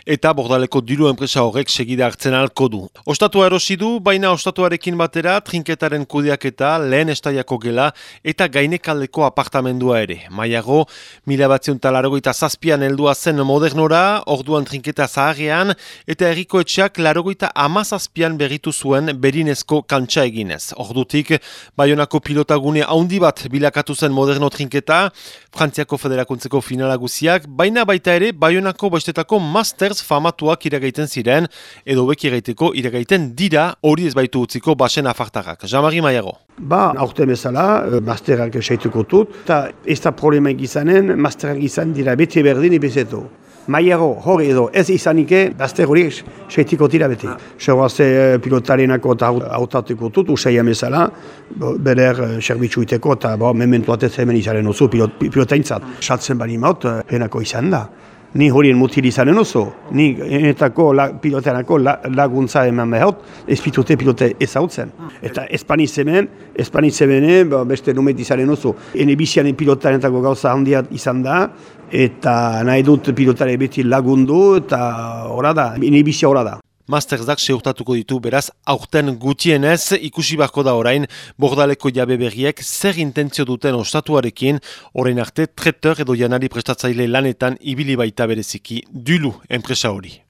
eta Bordaleko diru enpresa horrek segida hartzen alko du. Ostatua erosi du, baina ostatuarekin batera trinketaren kudeaketa, lehen estaiako gela eta gainekaldeko apartamendua ere. Maiago, 1987an heldua zen Modernora, orduan trinketa zaharrean, eta herriko etxeak 1987an berritu zuen Berinezko kantxa eginez. Ordutik, Baionako pilotagune haundi bat bilakatu zen Moderno trinketa, Frantziako Federakuntzeko finala guziak, baina baita ere Baionako bestetako Masters famatuak iragaiten ziren, edo beki gaiteko iragaiten dira, hori ez baitu utziko basen afartarrak. Jean-Marie Maiago. Aurten bezala, masterak saituko dut, eta ez da problema izanen, masterak izan dira bete berdin ebezeto. Maiago, hori edo, ez izanike, master horiek saitiko dira bete. Seguazte pilotarenako eta autatuko dut, usai amezala, beder serbitzu iteko, eta mementu atez hemen izaren oso pilotaintzat. Saltzen bali maut, henako izan da. Ni horien mutil izanen oso, ni enetako piloteanako laguntza eman behot, ez pitute pilote ezautzen. Eta espanizemen, beste numet izanen oso. Ene bizianen pilotarenetako gauza handia izan da, eta nahi dut pilotare beti lagundu, eta hora da, ene bizia hora da. Masterzak seurtatuko ditu beraz aurten gutienez ikusi beharko da orain Bordaleko jabe berriek zer intentzio duten ostatuarekin, orain arte treteur edo janari prestatzaile lanetan ibili baita bereziki Dulu enpresa hori.